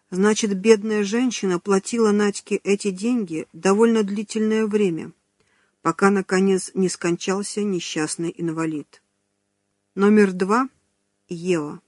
Значит, бедная женщина платила Надьке эти деньги довольно длительное время, пока, наконец, не скончался несчастный инвалид. Номер 2. Ева.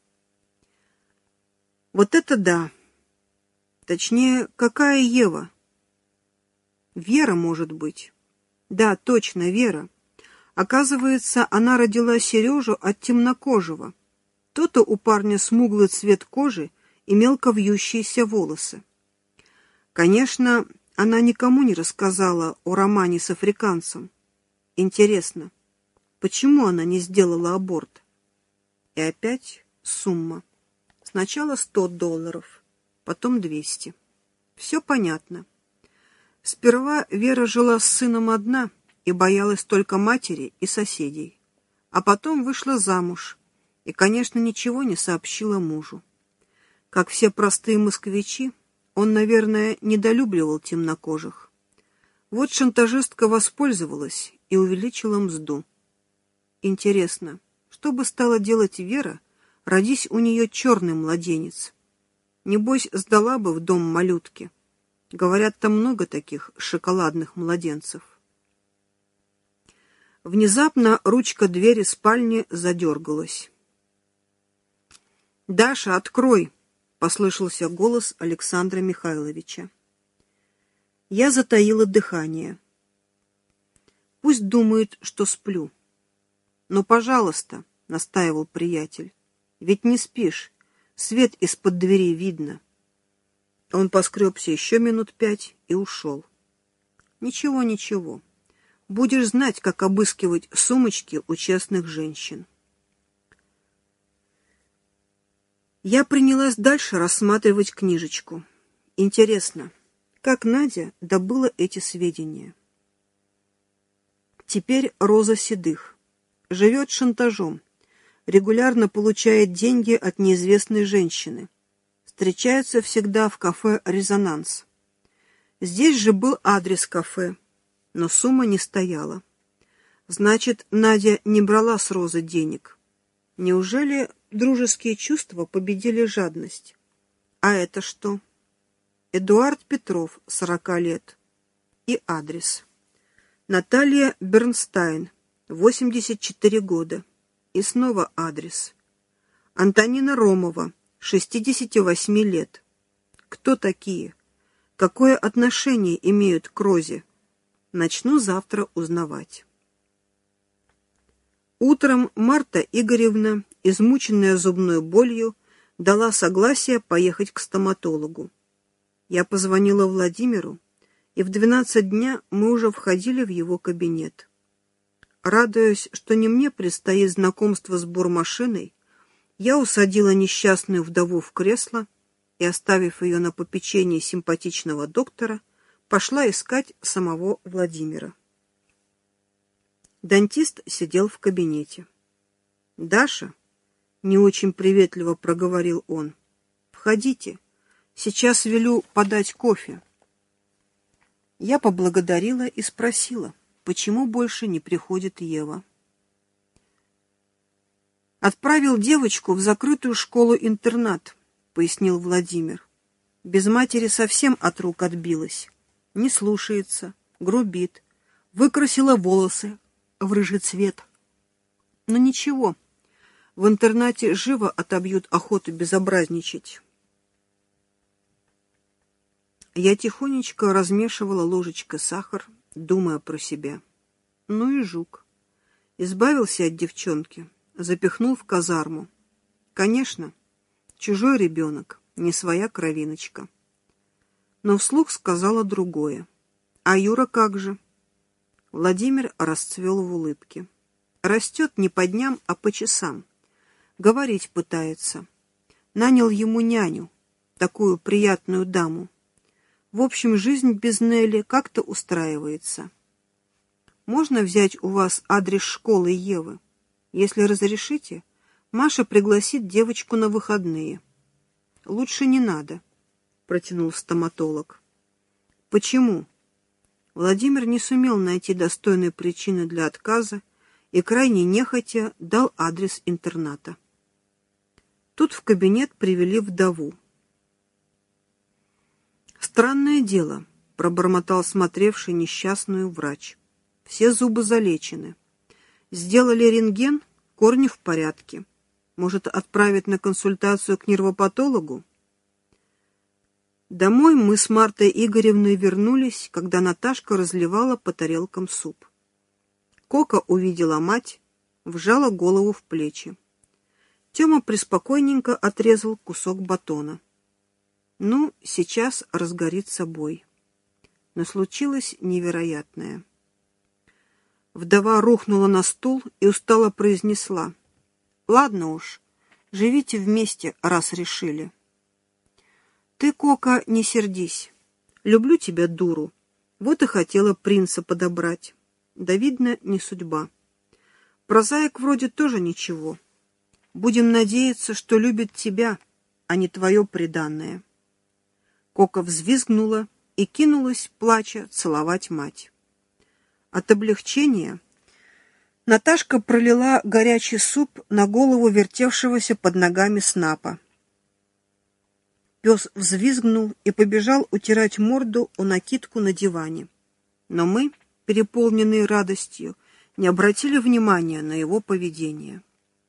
Вот это да! Точнее, какая Ева? Вера, может быть. Да, точно, Вера. Оказывается, она родила Сережу от темнокожего. То-то у парня смуглый цвет кожи и мелко вьющиеся волосы. Конечно, она никому не рассказала о романе с африканцем. Интересно, почему она не сделала аборт? И опять сумма. Сначала $100, потом 200. Все понятно. Сперва Вера жила с сыном одна и боялась только матери и соседей. А потом вышла замуж и, конечно, ничего не сообщила мужу. Как все простые москвичи, он, наверное, недолюбливал темнокожих. Вот шантажистка воспользовалась и увеличила мзду. Интересно, что бы стала делать Вера, родись у нее черный младенец? Небось, сдала бы в дом малютки. Говорят, там много таких шоколадных младенцев. Внезапно ручка двери спальни задергалась. «Даша, открой!» — послышался голос Александра Михайловича. Я затаила дыхание. Пусть думают, что сплю. «Но, пожалуйста», — настаивал приятель, — «ведь не спишь, свет из-под двери видно». Он поскребся еще минут 5 и ушел. «Ничего, ничего. Будешь знать, как обыскивать сумочки у честных женщин». Я принялась дальше рассматривать книжечку. Интересно, как Надя добыла эти сведения? Теперь Роза Седых. Живет шантажом. Регулярно получает деньги от неизвестной женщины. Встречаются всегда в кафе «Резонанс». Здесь же был адрес кафе, но сумма не стояла. Значит, Надя не брала с Розы денег. Неужели дружеские чувства победили жадность? А это что? Эдуард Петров, 40 лет. И адрес. Наталья Бернстайн, 84 года. И снова адрес. Антонина Ромова, 68 лет. Кто такие? Какое отношение имеют к Розе? Начну завтра узнавать. Утром Марта Игоревна, измученная зубной болью, дала согласие поехать к стоматологу. Я позвонила Владимиру, и в 12 дня мы уже входили в его кабинет. Радуясь, что не мне предстоит знакомство с бормашиной, я усадила несчастную вдову в кресло и, оставив ее на попечении симпатичного доктора, пошла искать самого Владимира. Дантист сидел в кабинете. «Даша», — не очень приветливо проговорил он, — «входите, сейчас велю подать кофе». Я поблагодарила и спросила, почему больше не приходит Ева. «Отправил девочку в закрытую школу-интернат», — пояснил Владимир. «Без матери совсем от рук отбилась. Не слушается, грубит, выкрасила волосы в рыжий цвет. Но ничего, в интернате живо отобьют охоту безобразничать». Я тихонечко размешивала ложечкой сахар, думая про себя. Ну и жук. Избавился от девчонки, запихнул в казарму. Конечно, чужой ребенок, не своя кровиночка. Но вслух сказала другое. А Юра как же? Владимир расцвел в улыбке. Растет не по дням, а по часам. Говорить пытается. Нанял ему няню, такую приятную даму. В общем, жизнь без Нелли как-то устраивается. Можно взять у вас адрес школы Евы? Если разрешите, Маша пригласит девочку на выходные. Лучше не надо, протянул стоматолог. Почему? Владимир не сумел найти достойной причины для отказа и крайне нехотя дал адрес интерната. Тут в кабинет привели вдову. «Странное дело», — пробормотал смотревший несчастную врач. «Все зубы залечены. Сделали рентген, корни в порядке. Может, отправить на консультацию к нервопатологу?» Домой мы с Мартой Игоревной вернулись, когда Наташка разливала по тарелкам суп. Кока увидела мать, вжала голову в плечи. Тёма преспокойненько отрезал кусок батона. Ну, сейчас разгорится бой. Но случилось невероятное. Вдова рухнула на стул и устало произнесла: «Ладно уж, живите вместе, раз решили». «Ты, Кока, не сердись. Люблю тебя, дуру. Вот и хотела принца подобрать. Да, видно, не судьба. Прозаик вроде тоже ничего. Будем надеяться, что любит тебя, а не твое приданное». Кока взвизгнула и кинулась, плача, целовать мать. От облегчения Наташка пролила горячий суп на голову вертевшегося под ногами Снапа. Пес взвизгнул и побежал утирать морду о накидку на диване. Но мы, переполненные радостью, не обратили внимания на его поведение.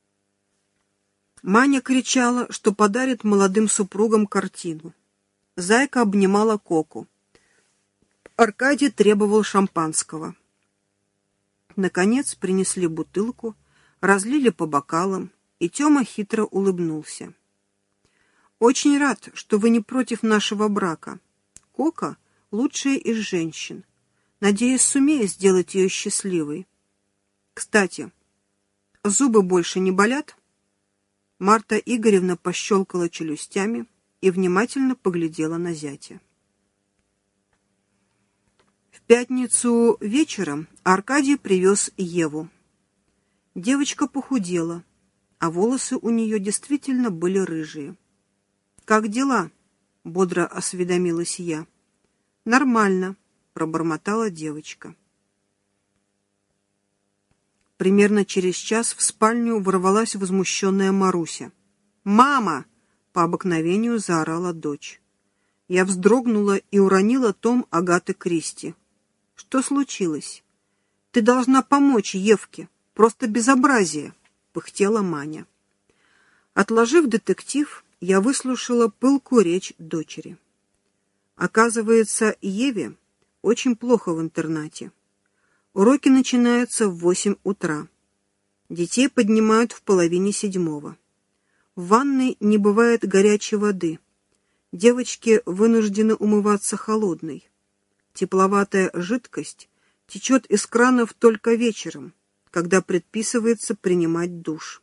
Маня кричала, что подарит молодым супругам картину. Зайка обнимала Коку. Аркадий требовал шампанского. Наконец принесли бутылку, разлили по бокалам, и Тёма хитро улыбнулся. «Очень рад, что вы не против нашего брака. Кока — лучшая из женщин. Надеюсь, сумею сделать ее счастливой. Кстати, зубы больше не болят?» Марта Игоревна пощелкала челюстями и внимательно поглядела на зятя. В пятницу вечером Аркадий привез Еву. Девочка похудела, а волосы у нее действительно были рыжие. «Как дела?» — бодро осведомилась я. «Нормально», — пробормотала девочка. Примерно через час в спальню ворвалась возмущенная Маруся. «Мама!» — по обыкновению заорала дочь. Я вздрогнула и уронила том Агаты Кристи. «Что случилось? Ты должна помочь Евке. Просто безобразие!» — пыхтела Маня. Отложив детектив, я выслушала пылкую речь дочери. Оказывается, Еве очень плохо в интернате. Уроки начинаются в 8 утра. Детей поднимают в 6:30. В ванной не бывает горячей воды. Девочки вынуждены умываться холодной. Тепловатая жидкость течет из кранов только вечером, когда предписывается принимать душ.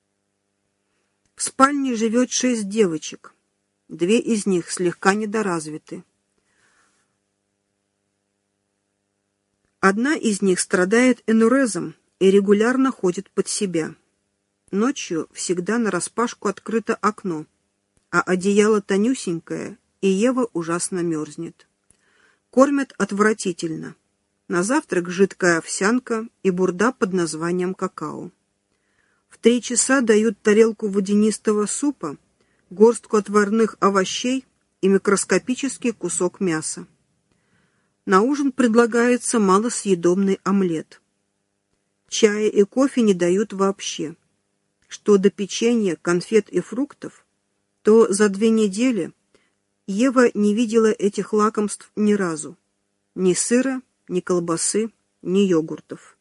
В спальне живет 6 девочек. 2 из них слегка недоразвиты. Одна из них страдает энурезом и регулярно ходит под себя. Ночью всегда нараспашку открыто окно, а одеяло тонюсенькое, и Ева ужасно мерзнет. Кормят отвратительно. На завтрак жидкая овсянка и бурда под названием какао. В 3 часа дают тарелку водянистого супа, горстку отварных овощей и микроскопический кусок мяса. На ужин предлагается малосъедобный омлет. Чая и кофе не дают вообще. Что до печенья, конфет и фруктов, то за 2 недели Ева не видела этих лакомств ни разу. Ни сыра, ни колбасы, ни йогуртов.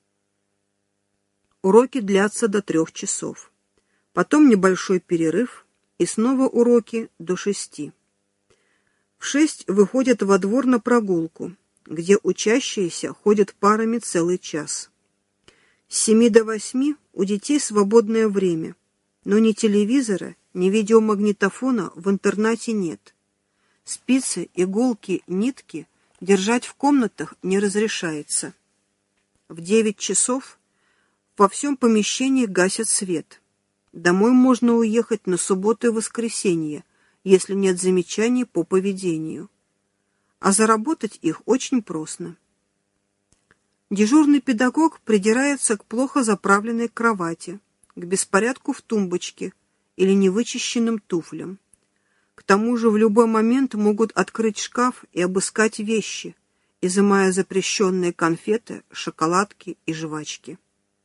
Уроки длятся до 3 часов. Потом небольшой перерыв и снова уроки до 6. В 6 выходят во двор на прогулку, где учащиеся ходят парами целый час. С 7 до 8 у детей свободное время, но ни телевизора, ни видеомагнитофона в интернате нет. Спицы, иголки, нитки держать в комнатах не разрешается. В 9 часов во всем помещении гасят свет. Домой можно уехать на субботу и воскресенье, если нет замечаний по поведению. А заработать их очень просто. Дежурный педагог придирается к плохо заправленной кровати, к беспорядку в тумбочке или невычищенным туфлям. К тому же в любой момент могут открыть шкаф и обыскать вещи, изымая запрещенные конфеты, шоколадки и жвачки.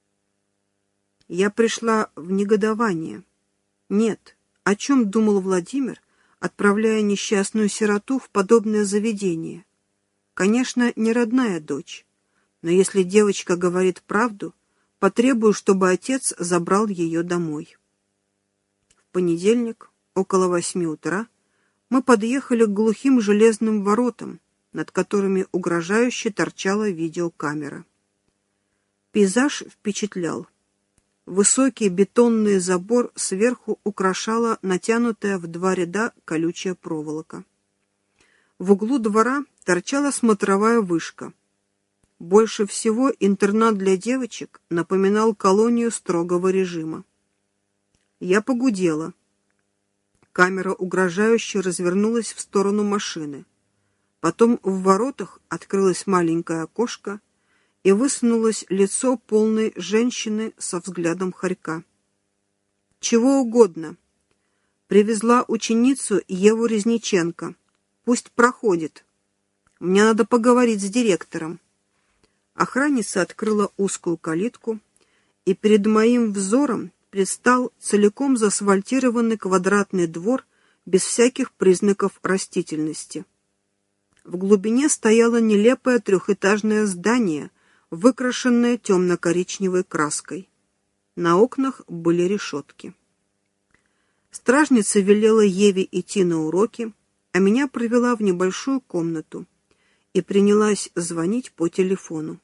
Я пришла в негодование. Нет, о чем думал Владимир, отправляя несчастную сироту в подобное заведение? Конечно, не родная дочь, но если девочка говорит правду, потребую, чтобы отец забрал ее домой. В понедельник, около 8 утра, мы подъехали к глухим железным воротам, над которыми угрожающе торчала видеокамера. Пейзаж впечатлял. Высокий бетонный забор сверху украшала натянутая в 2 ряда колючая проволока. В углу двора торчала смотровая вышка. Больше всего интернат для девочек напоминал колонию строгого режима. Я погудела. Камера угрожающе развернулась в сторону машины. Потом в воротах открылось маленькое окошко, и высунулось лицо полной женщины со взглядом хорька. «Чего угодно. Привезла ученицу Еву Резниченко. Пусть проходит. Мне надо поговорить с директором». Охранница открыла узкую калитку, и перед моим взором предстал целиком заасфальтированный квадратный двор без всяких признаков растительности. В глубине стояло нелепое 3-этажное здание, выкрашенное темно-коричневой краской. На окнах были решетки. Стражница велела Еве идти на уроки, а меня провела в небольшую комнату и принялась звонить по телефону.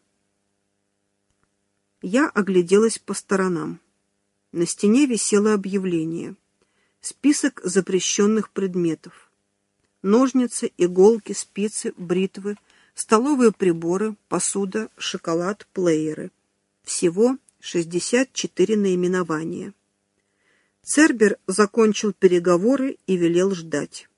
Я огляделась по сторонам. На стене висело объявление. Список запрещенных предметов. Ножницы, иголки, спицы, бритвы, столовые приборы, посуда, шоколад, плееры. Всего 64 наименования. Цербер закончил переговоры и велел ждать.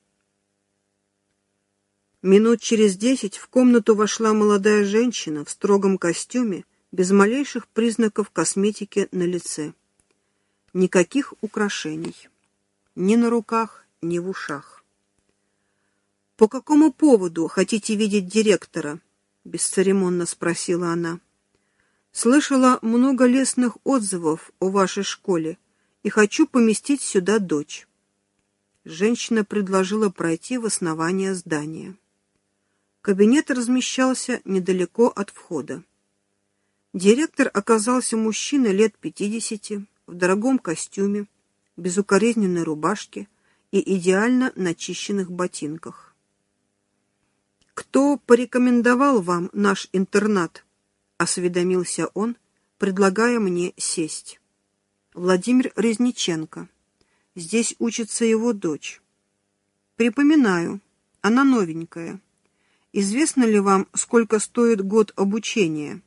Минут через 10 в комнату вошла молодая женщина в строгом костюме, без малейших признаков косметики на лице. Никаких украшений. Ни на руках, ни в ушах. «По какому поводу хотите видеть директора?» — бесцеремонно спросила она. «Слышала много лестных отзывов о вашей школе и хочу поместить сюда дочь». Женщина предложила пройти в основание здания. Кабинет размещался недалеко от входа. Директор оказался мужчиной лет 50, в дорогом костюме, безукоризненной рубашке и идеально начищенных ботинках. «Кто порекомендовал вам наш интернат?» — осведомился он, предлагая мне сесть. «Владимир Резниченко. Здесь учится его дочь. Припоминаю, она новенькая. Известно ли вам, сколько стоит год обучения?»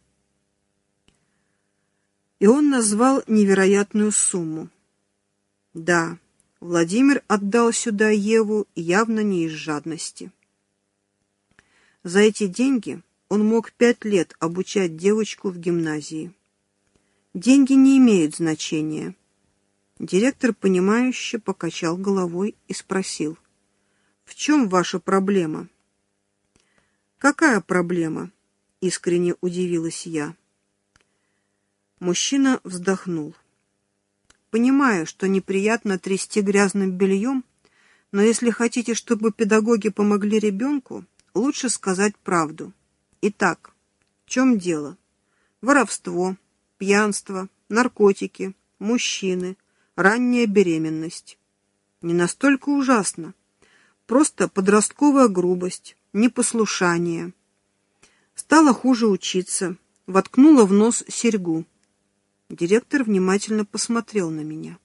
И он назвал невероятную сумму. Да, Владимир отдал сюда Еву явно не из жадности. За эти деньги он мог 5 лет обучать девочку в гимназии. Деньги не имеют значения. Директор, понимающе покачал головой и спросил: «В чем ваша проблема?» «Какая проблема?» — искренне удивилась я. Мужчина вздохнул. «Понимаю, что неприятно трясти грязным бельем, но если хотите, чтобы педагоги помогли ребенку, лучше сказать правду. Итак, в чем дело? Воровство, пьянство, наркотики, мужчины, ранняя беременность. Не настолько ужасно. Просто подростковая грубость, непослушание. Стало хуже учиться, воткнула в нос серьгу». Директор внимательно посмотрел на меня.